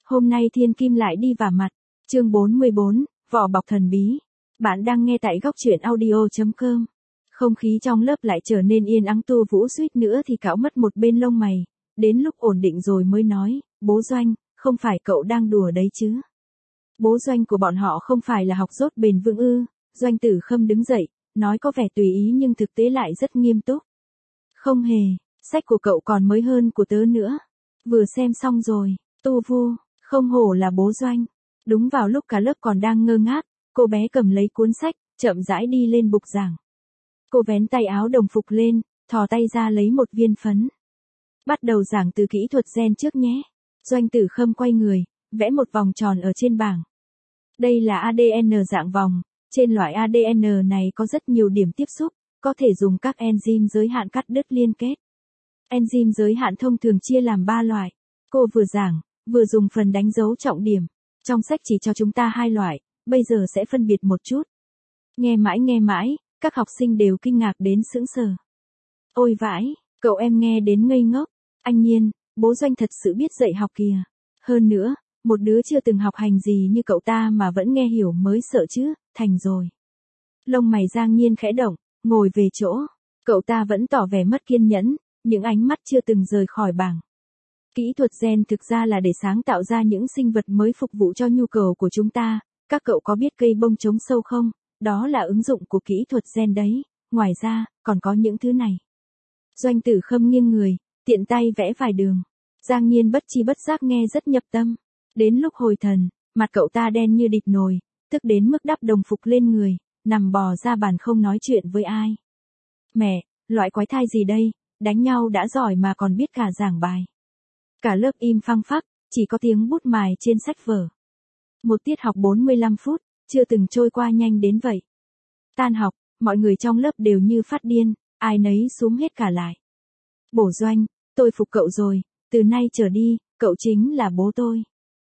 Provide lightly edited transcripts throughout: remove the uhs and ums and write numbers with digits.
Hôm nay Thiên Kim lại đi vả mặt. Chương 44, vỏ bọc thần bí. Bạn đang nghe tại góc truyện audio.com. Không khí trong lớp lại trở nên yên ắng. Tu Vũ suýt nữa thì cạo mất một bên lông mày. Đến lúc ổn định rồi mới nói, bố Doanh, không phải cậu đang đùa đấy chứ? Bố Doanh của bọn họ không phải là học dốt bền vững ư? Doanh Tử Khâm đứng dậy, nói có vẻ tùy ý nhưng thực tế lại rất nghiêm túc. Không hề, sách của cậu còn mới hơn của tớ nữa. Vừa xem xong rồi, Tu Vu, không hổ là bố Doanh. Đúng vào lúc cả lớp còn đang ngơ ngác, cô bé cầm lấy cuốn sách, chậm rãi đi lên bục giảng. Cô vén tay áo đồng phục lên, thò tay ra lấy một viên phấn. Bắt đầu giảng từ kỹ thuật gen trước nhé. Doanh Tử Khâm quay người, vẽ một vòng tròn ở trên bảng. Đây là ADN dạng vòng, trên loại ADN này có rất nhiều điểm tiếp xúc, có thể dùng các enzyme giới hạn cắt đứt liên kết. Enzyme giới hạn thông thường chia làm 3 loại. Cô vừa giảng, vừa dùng phần đánh dấu trọng điểm. Trong sách chỉ cho chúng ta 2 loại, bây giờ sẽ phân biệt một chút. Nghe mãi, các học sinh đều kinh ngạc đến sững sờ. Ôi vãi, cậu em nghe đến ngây ngốc. Anh Nhiên, bố Doanh thật sự biết dạy học kìa. Hơn nữa, một đứa chưa từng học hành gì như cậu ta mà vẫn nghe hiểu mới sợ chứ, thành rồi. Lông mày Giang Nhiên khẽ động, ngồi về chỗ. Cậu ta vẫn tỏ vẻ mất kiên nhẫn, những ánh mắt chưa từng rời khỏi bảng. Kỹ thuật gen thực ra là để sáng tạo ra những sinh vật mới phục vụ cho nhu cầu của chúng ta. Các cậu có biết cây bông chống sâu không? Đó là ứng dụng của kỹ thuật gen đấy. Ngoài ra, còn có những thứ này. Doanh Tử Khâm nghiêng người, tiện tay vẽ vài đường. Giang Nhiên bất chi bất giác nghe rất nhập tâm. Đến lúc hồi thần, mặt cậu ta đen như đít nồi, tức đến mức đắp đồng phục lên người, nằm bò ra bàn không nói chuyện với ai. Mẹ, loại quái thai gì đây, đánh nhau đã giỏi mà còn biết cả giảng bài. Cả lớp im phăng phắc, chỉ có tiếng bút mài trên sách vở. Một tiết học 45 phút, chưa từng trôi qua nhanh đến vậy. Tan học, mọi người trong lớp đều như phát điên, ai nấy súm hết cả lại. Bổ Doanh, tôi phục cậu rồi, từ nay trở đi, cậu chính là bố tôi.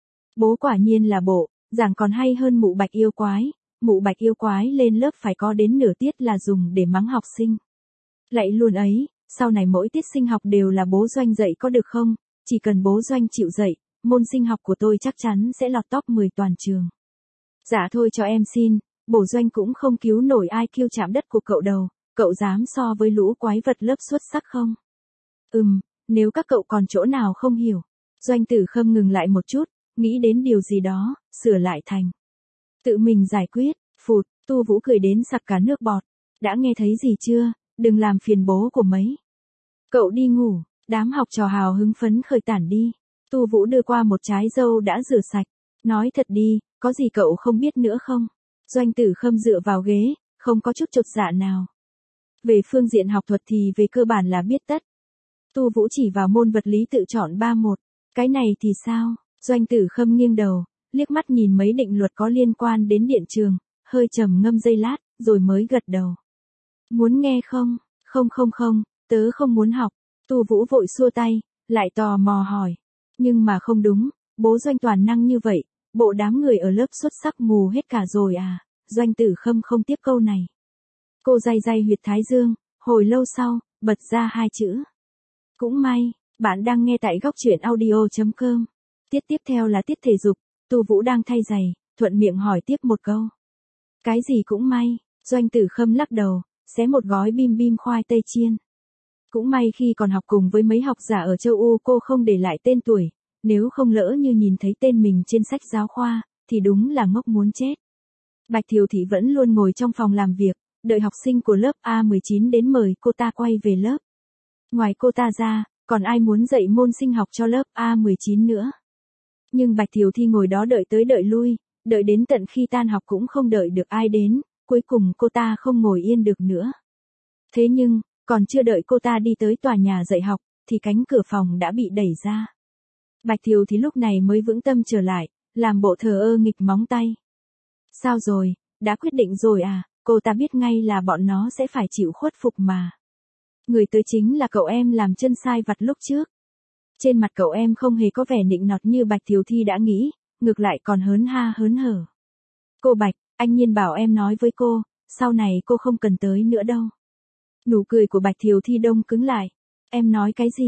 Bố quả nhiên là bộ, giảng còn hay hơn mụ Bạch yêu quái. Mụ Bạch yêu quái lên lớp phải có đến nửa tiết là dùng để mắng học sinh. Lạy luôn ấy, sau này mỗi tiết sinh học đều là bố Doanh dạy có được không? Chỉ cần bố Doanh chịu dạy, môn sinh học của tôi chắc chắn sẽ lọt top 10 toàn trường. Dạ thôi cho em xin, bổ Doanh cũng không cứu nổi IQ chạm đất của cậu đâu, cậu dám so với lũ quái vật lớp xuất sắc không? Nếu các cậu còn chỗ nào không hiểu. Doanh Tử Khâm ngừng lại một chút, nghĩ đến điều gì đó, sửa lại thành. Tự mình giải quyết, phụt, Tu Vũ cười đến sặc cả nước bọt. Đã nghe thấy gì chưa, đừng làm phiền bố của mấy. Cậu đi ngủ, đám học trò hào hứng phấn khởi tản đi. Tu Vũ đưa qua một trái dâu đã rửa sạch. Nói thật đi, có gì cậu không biết nữa không? Doanh Tử Khâm dựa vào ghế, không có chút chột dạ nào. Về phương diện học thuật thì về cơ bản là biết tất. Tu Vũ chỉ vào môn vật lý tự chọn 3-1. Cái này thì sao? Doanh Tử Khâm nghiêng đầu, liếc mắt nhìn mấy định luật có liên quan đến điện trường, hơi trầm ngâm giây lát, rồi mới gật đầu. Muốn nghe không? Không, tớ không muốn học. Tu Vũ vội xua tay, lại tò mò hỏi. Nhưng mà không đúng, bố Doanh toàn năng như vậy, bộ đám người ở lớp xuất sắc mù hết cả rồi à? Doanh Tử Khâm không tiếp câu này. Cô day huyệt thái dương, hồi lâu sau, bật ra 2 chữ. Cũng may, bạn đang nghe tại góc truyện audio.com. Tiết tiếp theo là tiết thể dục, Tu Vũ đang thay giày, thuận miệng hỏi tiếp một câu. Cái gì cũng may, Doanh Tử Khâm lắc đầu, xé một gói bim bim khoai tây chiên. Cũng may khi còn học cùng với mấy học giả ở châu Âu cô không để lại tên tuổi, nếu không lỡ như nhìn thấy tên mình trên sách giáo khoa, thì đúng là ngốc muốn chết. Bạch Thiều Thị vẫn luôn ngồi trong phòng làm việc, đợi học sinh của lớp A19 đến mời cô ta quay về lớp. Ngoài cô ta ra, còn ai muốn dạy môn sinh học cho lớp A19 nữa. Nhưng Bạch Thiều Thị ngồi đó đợi tới đợi lui, đợi đến tận khi tan học cũng không đợi được ai đến, cuối cùng cô ta không ngồi yên được nữa. Thế nhưng, còn chưa đợi cô ta đi tới tòa nhà dạy học, thì cánh cửa phòng đã bị đẩy ra. Bạch Thiều Thị lúc này mới vững tâm trở lại, làm bộ thờ ơ nghịch móng tay. Sao rồi, đã quyết định rồi à? Cô ta biết ngay là bọn nó sẽ phải chịu khuất phục mà. Người tới chính là cậu em làm chân sai vặt lúc trước. Trên mặt cậu em không hề có vẻ nịnh nọt như Bạch Thiều Thị đã nghĩ, ngược lại còn hớn ha hớn hở. Cô Bạch, anh Nhiên bảo em nói với cô, sau này cô không cần tới nữa đâu. Nụ cười của Bạch Thiều Thị đông cứng lại. Em nói cái gì?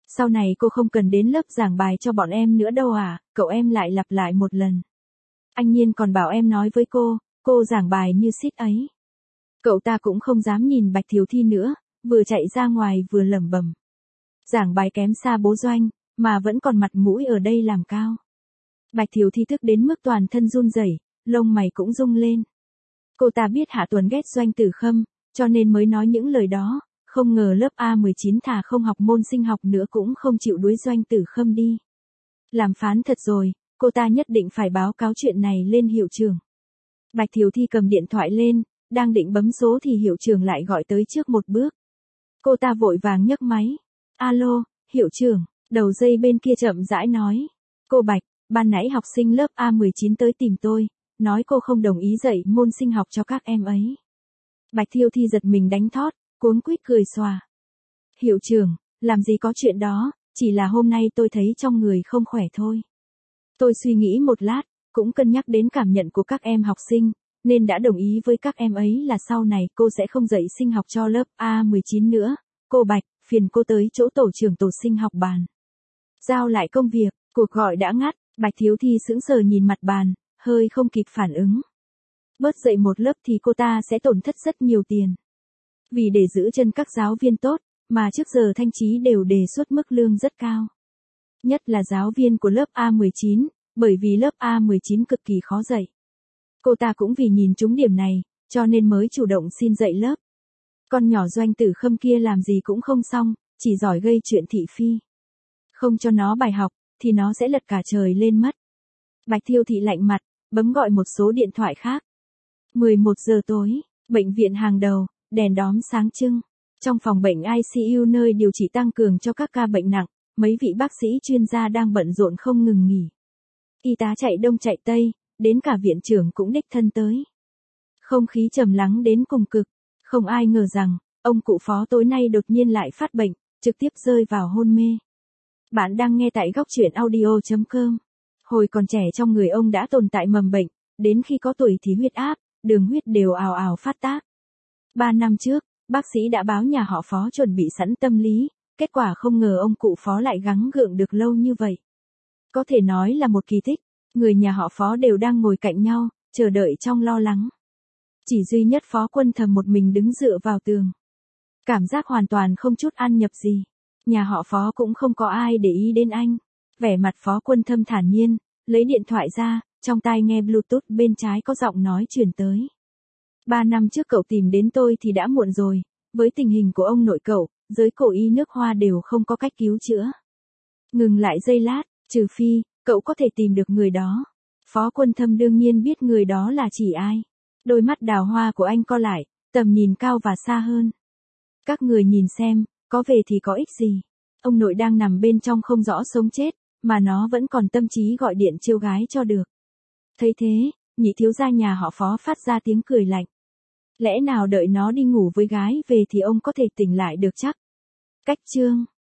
Sau này cô không cần đến lớp giảng bài cho bọn em nữa đâu à, cậu em lại lặp lại một lần. Anh Nhiên còn bảo em nói với cô giảng bài như sít ấy. Cậu ta cũng không dám nhìn Bạch Thiều Thi nữa, vừa chạy ra ngoài vừa lẩm bẩm. Giảng bài kém xa bố Doanh, mà vẫn còn mặt mũi ở đây làm cao. Bạch Thiều Thi tức đến mức toàn thân run rẩy, lông mày cũng rung lên. Cô ta biết Hạ Tuấn ghét Doanh Tử Khâm, cho nên mới nói những lời đó, không ngờ lớp A19 thà không học môn sinh học nữa cũng không chịu đuổi Doanh Tử Khâm đi. Làm phán thật rồi, cô ta nhất định phải báo cáo chuyện này lên hiệu trưởng. Bạch Thiều Thi cầm điện thoại lên, đang định bấm số thì hiệu trưởng lại gọi tới trước một bước. Cô ta vội vàng nhấc máy. Alo, hiệu trưởng, đầu dây bên kia chậm rãi nói. Cô Bạch, ban nãy học sinh lớp A19 tới tìm tôi, nói cô không đồng ý dạy môn sinh học cho các em ấy. Bạch Thiều Thi giật mình đánh thót, cuống quýt cười xòa. Hiệu trưởng, làm gì có chuyện đó, chỉ là hôm nay tôi thấy trong người không khỏe thôi. Tôi suy nghĩ một lát, cũng cân nhắc đến cảm nhận của các em học sinh, nên đã đồng ý với các em ấy là sau này cô sẽ không dạy sinh học cho lớp A19 nữa. Cô Bạch, phiền cô tới chỗ tổ trưởng tổ sinh học bàn. Giao lại công việc, cuộc gọi đã ngắt, Bạch Thiều Thi sững sờ nhìn mặt bàn, hơi không kịp phản ứng. Bớt dạy một lớp thì cô ta sẽ tổn thất rất nhiều tiền. Vì để giữ chân các giáo viên tốt, mà trước giờ Thanh Chí đều đề xuất mức lương rất cao. Nhất là giáo viên của lớp A19, bởi vì lớp A19 cực kỳ khó dạy. Cô ta cũng vì nhìn trúng điểm này, cho nên mới chủ động xin dạy lớp. Con nhỏ Doanh Tử Khâm kia làm gì cũng không xong, chỉ giỏi gây chuyện thị phi. Không cho nó bài học, thì nó sẽ lật cả trời lên mất. Bạch Thiều Thị lạnh mặt, bấm gọi một số điện thoại khác. 11 giờ tối, bệnh viện hàng đầu, đèn đóm sáng trưng. Trong phòng bệnh ICU nơi điều trị tăng cường cho các ca bệnh nặng, mấy vị bác sĩ chuyên gia đang bận rộn không ngừng nghỉ. Y tá chạy đông chạy tây, đến cả viện trưởng cũng đích thân tới. Không khí trầm lắng đến cùng cực, không ai ngờ rằng, ông cụ Phó tối nay đột nhiên lại phát bệnh, trực tiếp rơi vào hôn mê. Bạn đang nghe tại góc truyện audio.com. Hồi còn trẻ trong người ông đã tồn tại mầm bệnh, đến khi có tuổi thì huyết áp, đường huyết đều ào ào phát tác. 3 năm trước, bác sĩ đã báo nhà họ Phó chuẩn bị sẵn tâm lý, kết quả không ngờ ông cụ Phó lại gắng gượng được lâu như vậy. Có thể nói là một kỳ tích, người nhà họ Phó đều đang ngồi cạnh nhau, chờ đợi trong lo lắng. Chỉ duy nhất Phó Quân Thầm một mình đứng dựa vào tường. Cảm giác hoàn toàn không chút an nhập gì. Nhà họ Phó cũng không có ai để ý đến anh. Vẻ mặt Phó Quân Thâm thản nhiên, lấy điện thoại ra, trong tai nghe Bluetooth bên trái có giọng nói truyền tới. 3 năm trước cậu tìm đến tôi thì đã muộn rồi, với tình hình của ông nội cậu, giới cổ y nước Hoa đều không có cách cứu chữa. Ngừng lại giây lát, trừ phi, cậu có thể tìm được người đó. Phó Quân Thâm đương nhiên biết người đó là chỉ ai. Đôi mắt đào hoa của anh co lại, tầm nhìn cao và xa hơn. Các người nhìn xem, có về thì có ích gì. Ông nội đang nằm bên trong không rõ sống chết, mà nó vẫn còn tâm trí gọi điện chiêu gái cho được. Thấy thế, nhị thiếu gia nhà họ Phó phát ra tiếng cười lạnh. Lẽ nào đợi nó đi ngủ với gái về thì ông có thể tỉnh lại được chắc? Cách chương